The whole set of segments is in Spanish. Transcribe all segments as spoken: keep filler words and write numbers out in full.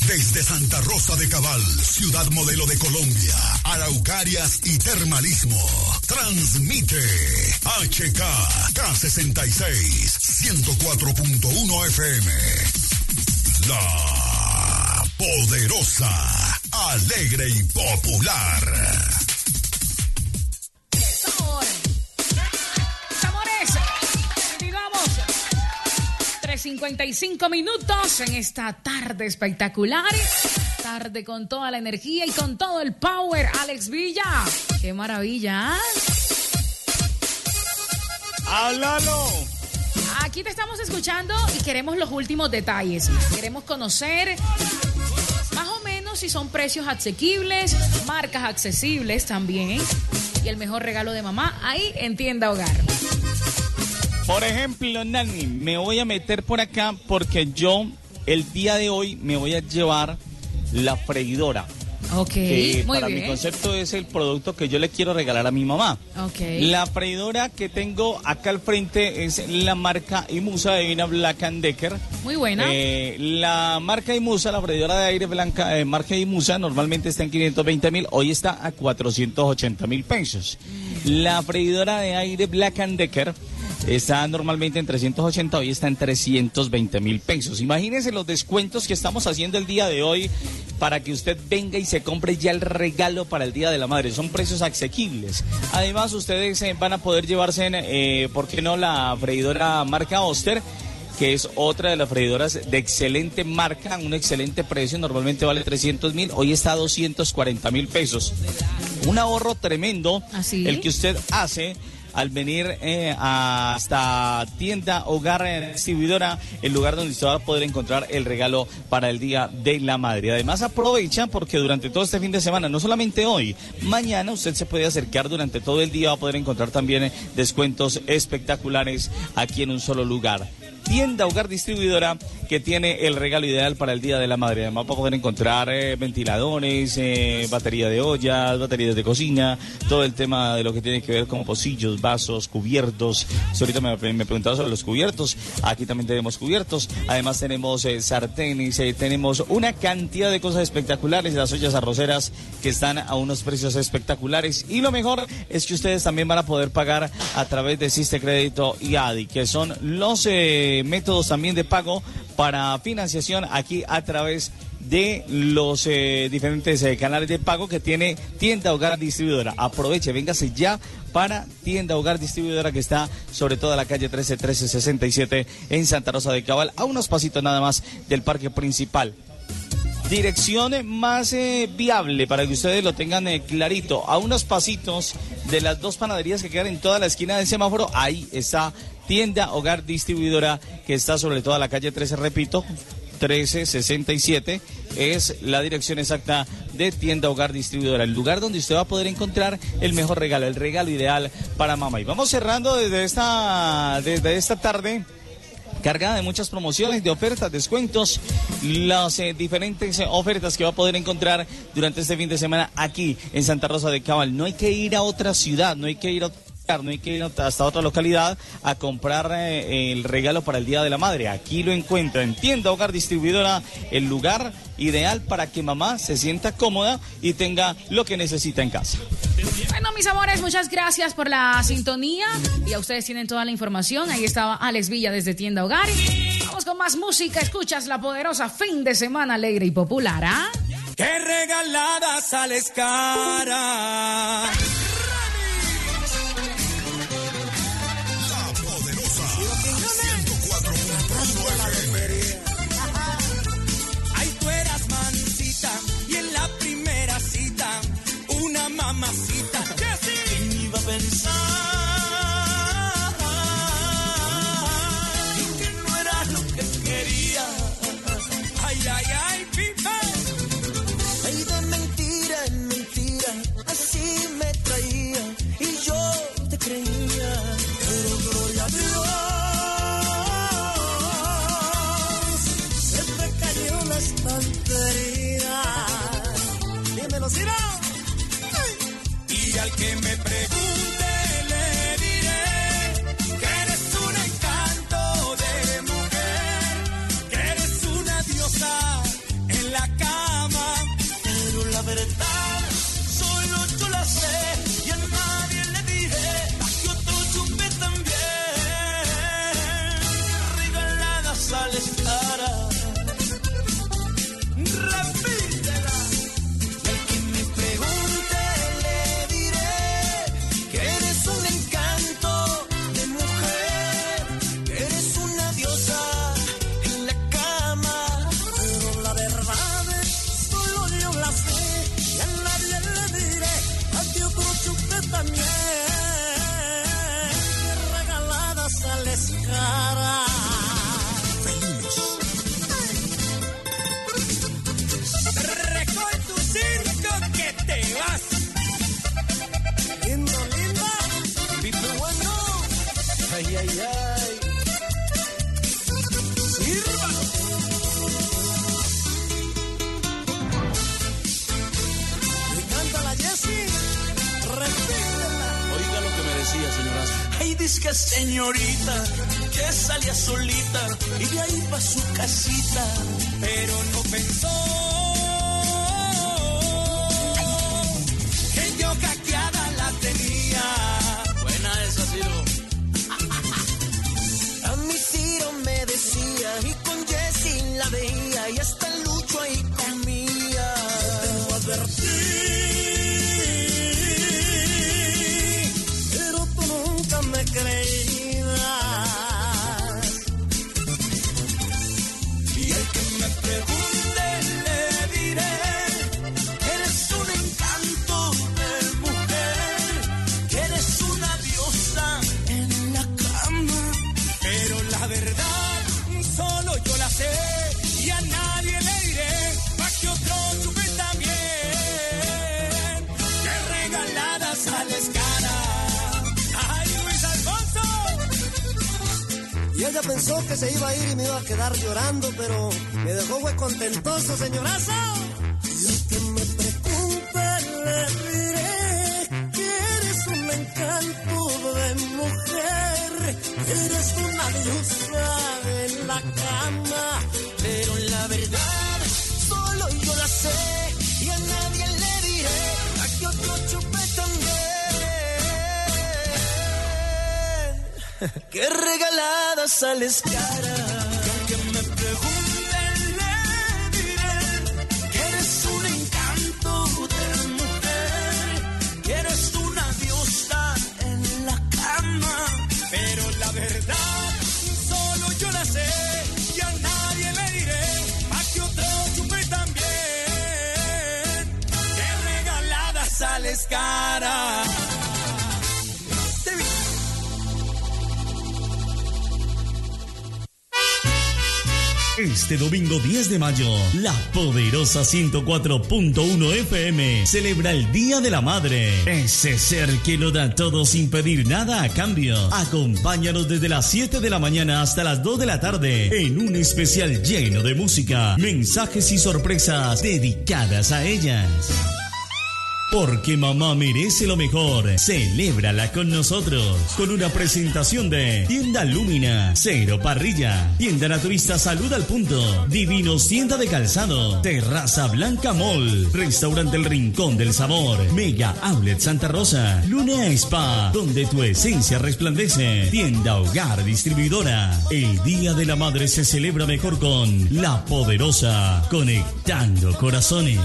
Desde Santa Rosa de Cabal, ciudad modelo de Colombia, Araucarias y Termalismo, transmite H K K sesenta y seis, ciento cuatro punto uno F M. La poderosa, alegre y popular. cincuenta y cinco minutos en esta tarde espectacular, tarde con toda la energía y con todo el power. Alex Villa, qué maravilla, ¿eh? ¡Háblalo! Aquí te estamos escuchando y queremos los últimos detalles. Queremos conocer más o menos si son precios asequibles, marcas accesibles también, y el mejor regalo de mamá ahí en Tienda Hogar. Por ejemplo, Nani, me voy a meter por acá porque yo el día de hoy me voy a llevar la freidora. Ok, que muy para bien. mi concepto es el producto que yo le quiero regalar a mi mamá. Ok. La freidora que tengo acá al frente es la marca Imusa de Vina Black and Decker. Muy buena. Eh, la marca Imusa, la freidora de aire blanca, eh, marca Imusa, normalmente está en quinientos veinte mil, hoy está a cuatrocientos ochenta mil pesos. Mm. La freidora de aire Black and Decker está normalmente en trescientos ochenta, hoy está en trescientos veinte mil pesos. Imagínense los descuentos que estamos haciendo el día de hoy para que usted venga y se compre ya el regalo para el Día de la Madre. Son precios asequibles. Además, ustedes eh, van a poder llevarse, eh, ¿por qué no?, la freidora marca Oster, que es otra de las freidoras de excelente marca, un excelente precio, normalmente vale trescientos mil, hoy está a doscientos cuarenta mil pesos. Un ahorro tremendo. ¿Así? El que usted hace al venir eh, hasta Tienda Hogar eh, Distribuidora, el lugar donde usted va a poder encontrar el regalo para el Día de la Madre. Además, aprovecha porque durante todo este fin de semana, no solamente hoy, mañana usted se puede acercar durante todo el día, va a poder encontrar también eh, descuentos espectaculares aquí en un solo lugar. Tienda Hogar Distribuidora, que tiene el regalo ideal para el Día de la Madre. Además va a poder encontrar eh, ventiladores, eh, batería de ollas, baterías de cocina, todo el tema de lo que tiene que ver con pocillos, vasos, cubiertos. Si ahorita me, me preguntaba sobre los cubiertos, aquí también tenemos cubiertos. Además tenemos eh, sartenes, eh, tenemos una cantidad de cosas espectaculares, las ollas arroceras que están a unos precios espectaculares. Y lo mejor es que ustedes también van a poder pagar a través de Siste Crédito y A D I, que son los eh, métodos también de pago para financiación aquí a través de los eh, diferentes eh, canales de pago que tiene Tienda Hogar Distribuidora. Aproveche, véngase ya para Tienda Hogar Distribuidora, que está sobre toda la calle trece, trece sesenta y siete en Santa Rosa de Cabal, a unos pasitos nada más del parque principal. Dirección más eh, viable para que ustedes lo tengan eh, clarito, a unos pasitos de las dos panaderías que quedan en toda la esquina del semáforo. Ahí está Tienda Hogar Distribuidora, que está sobre toda la calle trece, repito, trece sesenta y siete, es la dirección exacta de Tienda Hogar Distribuidora, el lugar donde usted va a poder encontrar el mejor regalo, el regalo ideal para mamá. Y vamos cerrando desde esta, desde esta tarde, cargada de muchas promociones, de ofertas, descuentos, las eh, diferentes eh, ofertas que va a poder encontrar durante este fin de semana aquí en Santa Rosa de Cabal. No hay que ir a otra ciudad, no hay que ir a no hay que ir hasta otra localidad a comprar eh, el regalo para el Día de la Madre. Aquí lo encuentra en Tienda Hogar Distribuidora, el lugar ideal para que mamá se sienta cómoda y tenga lo que necesita en casa. Bueno, mis amores, muchas gracias por la sintonía. Ya ustedes tienen toda la información. Ahí estaba Alex Villa desde Tienda Hogar. Vamos con más música. Escuchas la poderosa fin de semana alegre y popular, ¿ah? ¿eh? ¡Qué regalada sales cara! Mamacita, ¿quién iba a pensar que no era lo que quería? Ay, ay, ay, pipa. Ay, de mentira en mentira, así me traía y yo te creía, pero gloria a Dios, se me cayó la estamperida. Dímelo, si no. Y al que me pregunte le diré que eres un encanto de mujer, que eres una diosa en la calle. decía, señorazo? Ay, disque señorita, que salía solita y de ahí pa' su casita. Pero no pensó que yo hackeada la tenía. Buena esa, Ciro. A mi Ciro me decía y con Jessie la veía y hasta el Lucho ahí comía. Te advertí, pero tú nunca me creías. Y el que me pregunte le diré, eres un encanto de mujer, que eres una diosa en la cama. Pero la verdad solo yo la sé y a nadie le diré, pa' que otro chupe también. Que regalada sales cara. Ay, Luis Alfonso. Y ella pensó que se iba a ir y me iba a quedar llorando, pero me dejó muy contentoso, señorazo. Y el que me pregunte le diré que eres un encanto de mujer, que eres una diosa en la cama. Pero la verdad solo yo la sé y a nadie le diré, a que otro chupe también. Qué regalada sales cara. Que me pregunten le diré que eres un encanto de mujer, que eres una diosa en la cama. Pero la verdad solo yo la sé y a nadie le diré, pa' que otro chupe también. Que regalada sales cara. Este domingo diez de mayo, la poderosa ciento cuatro punto uno F M celebra el Día de la Madre. Ese ser que lo da todo sin pedir nada a cambio. Acompáñanos desde las siete de la mañana hasta las dos de la tarde en un especial lleno de música, mensajes y sorpresas dedicadas a ellas. Porque mamá merece lo mejor. Celébrala con nosotros. Con una presentación de Tienda Lumina, Cero Parrilla, Tienda Naturista Salud al Punto, Divinos Tienda de Calzado, Terraza Blanca Mall, Restaurante El Rincón del Sabor, Mega Outlet Santa Rosa, Luna Spa, donde tu esencia resplandece, Tienda Hogar Distribuidora. El Día de la Madre se celebra mejor con La Poderosa, conectando corazones.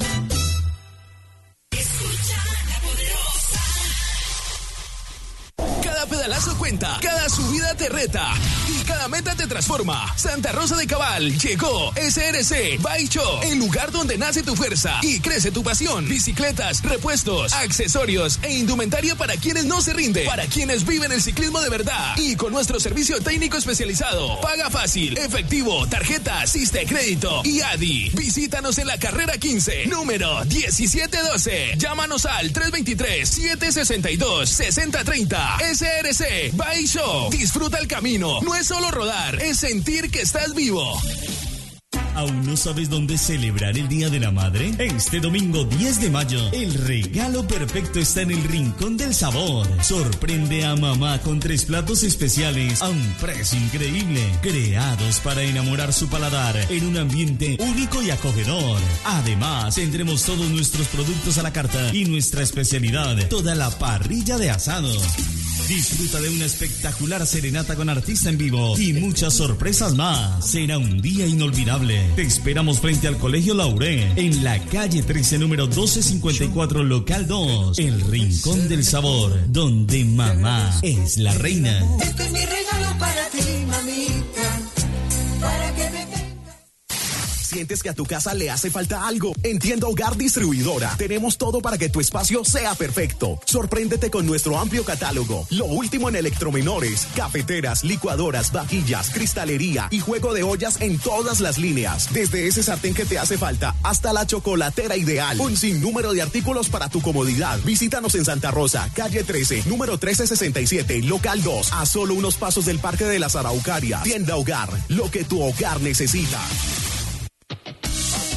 Pedalazo cuenta, cada subida te reta y cada meta te transforma. Santa Rosa de Cabal llegó S R C Bike Shop, el lugar donde nace tu fuerza y crece tu pasión. Bicicletas, repuestos, accesorios e indumentaria para quienes no se rinden, para quienes viven el ciclismo de verdad y con nuestro servicio técnico especializado. Paga fácil, efectivo, tarjeta, Siste Crédito y A D I. Visítanos en la carrera quince, número diecisiete doce. Llámanos al tres dos tres, siete seis dos, seis cero tres cero. S R C Bike Shop. Disfruta el camino. No es solo rodar, es sentir que estás vivo. ¿Aún no sabes dónde celebrar el Día de la Madre? Este domingo diez de mayo, el regalo perfecto está en el Rincón del Sabor. Sorprende a mamá con tres platos especiales a un precio increíble, creados para enamorar su paladar en un ambiente único y acogedor. Además, tendremos todos nuestros productos a la carta y nuestra especialidad, toda la parrilla de asado. Disfruta de una espectacular serenata con artista en vivo y muchas sorpresas más. Será un día inolvidable. Te esperamos frente al Colegio Lauré, en la calle trece, número doce cincuenta y cuatro, local dos. El Rincón del Sabor, donde mamá es la reina. Este es mi regalo para ti, mamita, para que me... ¿Sientes que a tu casa le hace falta algo? En Tienda Hogar Distribuidora tenemos todo para que tu espacio sea perfecto. Sorpréndete con nuestro amplio catálogo. Lo último en electromenores, cafeteras, licuadoras, vajillas, cristalería y juego de ollas en todas las líneas. Desde ese sartén que te hace falta hasta la chocolatera ideal. Un sinnúmero de artículos para tu comodidad. Visítanos en Santa Rosa, calle trece, número trece sesenta y siete, local dos, a solo unos pasos del Parque de las Araucarias. Tienda Hogar, lo que tu hogar necesita.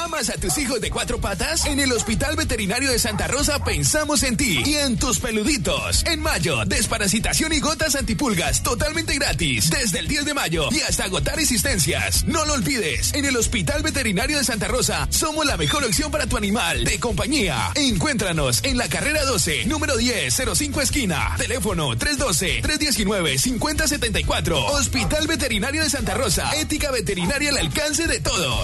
¿Amas a tus hijos de cuatro patas? En el Hospital Veterinario de Santa Rosa pensamos en ti y en tus peluditos. En mayo, desparasitación y gotas antipulgas totalmente gratis. Desde el diez de mayo y hasta agotar existencias. No lo olvides, en el Hospital Veterinario de Santa Rosa somos la mejor opción para tu animal de compañía. Encuéntranos en la carrera doce, número diez, cero cinco esquina. Teléfono tres uno dos, tres uno nueve, cinco cero siete cuatro. Hospital Veterinario de Santa Rosa. Ética veterinaria al alcance de todos.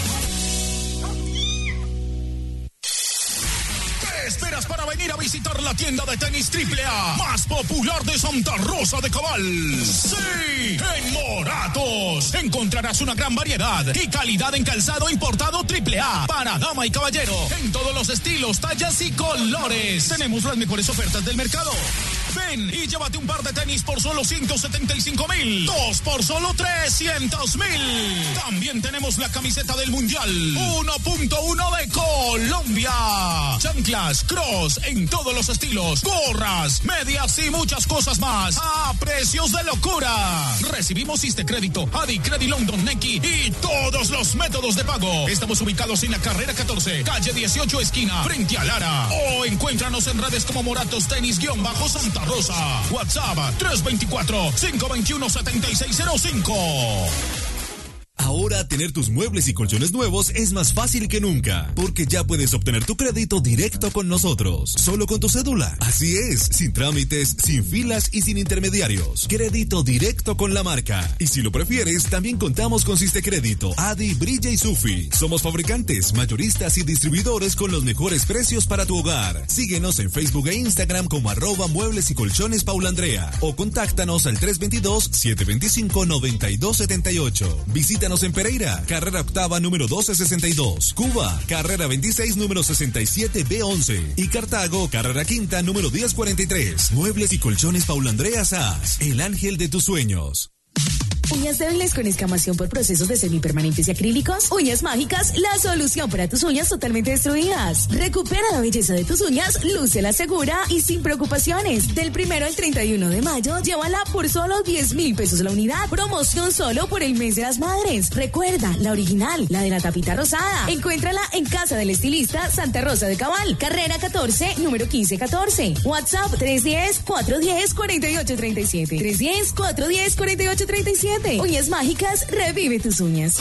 ¿Qué esperas para venir a visitar la tienda de tenis triple A más popular de Santa Rosa de Cabal? Sí, en Moratos encontrarás una gran variedad y calidad en calzado importado triple A para dama y caballero en todos los estilos, tallas y colores. Tenemos las mejores ofertas del mercado. Ven y llévate un par de tenis por solo ciento setenta y cinco mil. Dos por solo trescientos mil. También tenemos la camiseta del Mundial uno punto uno de Colombia. Chanclas, cross en todos los estilos. Gorras, medias y muchas cosas más. A precios de locura. Recibimos Crédito, Adi, Credit London, Neki y todos los métodos de pago. Estamos ubicados en la carrera catorce, calle dieciocho, esquina, frente a Lara. O encuéntranos en redes como Moratos Tenis-Santa Rosa. WhatsApp tres dos cuatro, cinco dos uno, siete seis cero cinco. Ahora tener tus muebles y colchones nuevos es más fácil que nunca, porque ya puedes obtener tu crédito directo con nosotros, solo con tu cédula. Así es, sin trámites, sin filas y sin intermediarios. Crédito directo con la marca. Y si lo prefieres, también contamos con Crédito, Adi, Brilla y Sufi. Somos fabricantes, mayoristas y distribuidores con los mejores precios para tu hogar. Síguenos en Facebook e Instagram como arroba muebles y colchones Paula Andrea o contáctanos al tres dos dos, siete dos cinco, nueve dos siete ocho. Visítanos en Pereira, carrera octava número doce sesenta y dos, Cuba, carrera veintiséis número sesenta y siete B once y Cartago, carrera quinta número diez cuarenta y tres. Muebles y colchones Paula Andrea Sass, el ángel de tus sueños. ¿Uñas débiles con escamación por procesos de semipermanentes y acrílicos? Uñas Mágicas, la solución para tus uñas totalmente destruidas. Recupera la belleza de tus uñas, lúcela segura y sin preocupaciones. Del primero al treinta y uno de mayo, llévala por solo diez mil pesos la unidad. Promoción solo por el mes de las madres. Recuerda, la original, la de la tapita rosada. Encuéntrala en Casa del Estilista Santa Rosa de Cabal, carrera catorce, número quince catorce. WhatsApp tres uno cero, cuatro uno cero, cuatro ocho tres siete. tres uno cero, cuatro uno cero, cuatro ocho tres siete. Uñas Mágicas, revive tus uñas.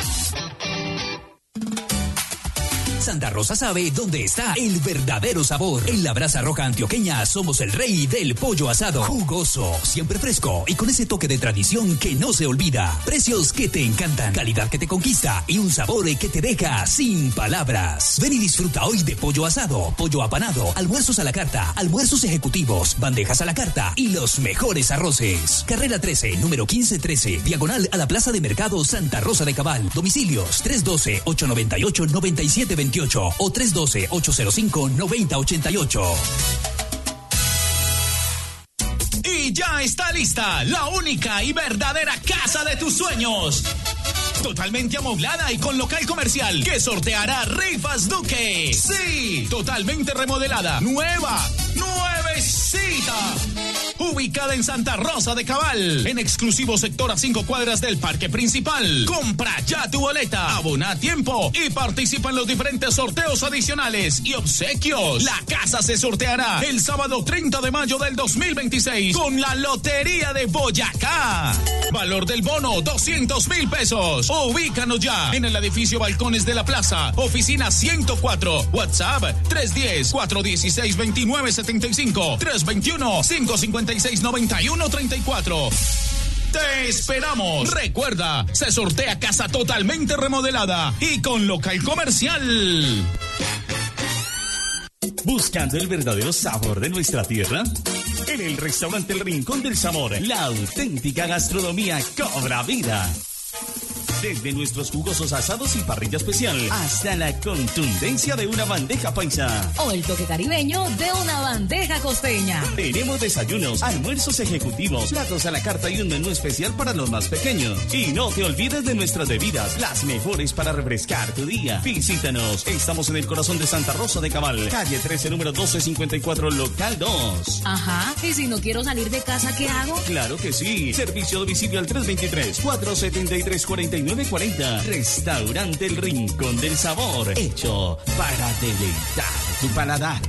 Santa Rosa sabe dónde está el verdadero sabor. En la Brasa Roja Antioqueña somos el rey del pollo asado. Jugoso, siempre fresco y con ese toque de tradición que no se olvida. Precios que te encantan, calidad que te conquista y un sabor que te deja sin palabras. Ven y disfruta hoy de pollo asado, pollo apanado, almuerzos a la carta, almuerzos ejecutivos, bandejas a la carta y los mejores arroces. Carrera trece, número quince trece, diagonal a la Plaza de Mercado Santa Rosa de Cabal. Domicilios tres uno dos, ocho nueve ocho, nueve siete dos ocho o tres uno dos, ocho cero cinco, nueve cero ocho ocho. Y ya está lista la única y verdadera casa de tus sueños. Totalmente amoblada y con local comercial que sorteará Rifas Duque. Sí, totalmente remodelada, nueva, nuevecita. Ubicada en Santa Rosa de Cabal, en exclusivo sector a cinco cuadras del parque principal. Compra ya tu boleta, abona a tiempo y participa en los diferentes sorteos adicionales y obsequios. La casa se sorteará el sábado treinta de mayo del dos mil veintiséis con la Lotería de Boyacá. Valor del bono, doscientos mil pesos. Ubícanos ya en el edificio Balcones de la Plaza, oficina ciento cuatro, WhatsApp tres uno cero, cuatro uno seis, dos nueve siete cinco, tres dos uno, cinco cinco seis, nueve uno tres cuatro. ¡Te esperamos! Recuerda, se sortea casa totalmente remodelada y con local comercial. ¿Buscando el verdadero sabor de nuestra tierra? En el restaurante El Rincón del Sabor, la auténtica gastronomía cobra vida. Desde nuestros jugosos asados y parrilla especial hasta la contundencia de una bandeja paisa. O el toque caribeño de una bandeja costeña. Tenemos desayunos, almuerzos ejecutivos, platos a la carta y un menú especial para los más pequeños. Y no te olvides de nuestras bebidas, las mejores para refrescar tu día. Visítanos. Estamos en el corazón de Santa Rosa de Cabal, calle trece, número doce cincuenta y cuatro, local dos. Ajá. ¿Y si no quiero salir de casa, qué hago? Claro que sí. Servicio a domicilio al tres dos tres, cuatro siete tres, cuatro nueve nueve cuarenta. Restaurante El Rincón del Sabor, hecho para deleitar tu paladar.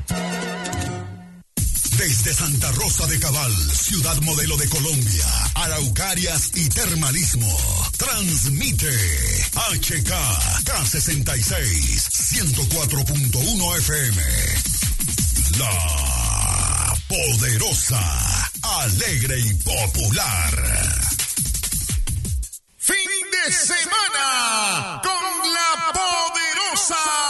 Desde Santa Rosa de Cabal, ciudad modelo de Colombia, Araucarias y Termalismo, transmite H K K sesenta y seis, ciento cuatro punto uno F M. La Poderosa, alegre y popular. Fin de semana con La Poderosa.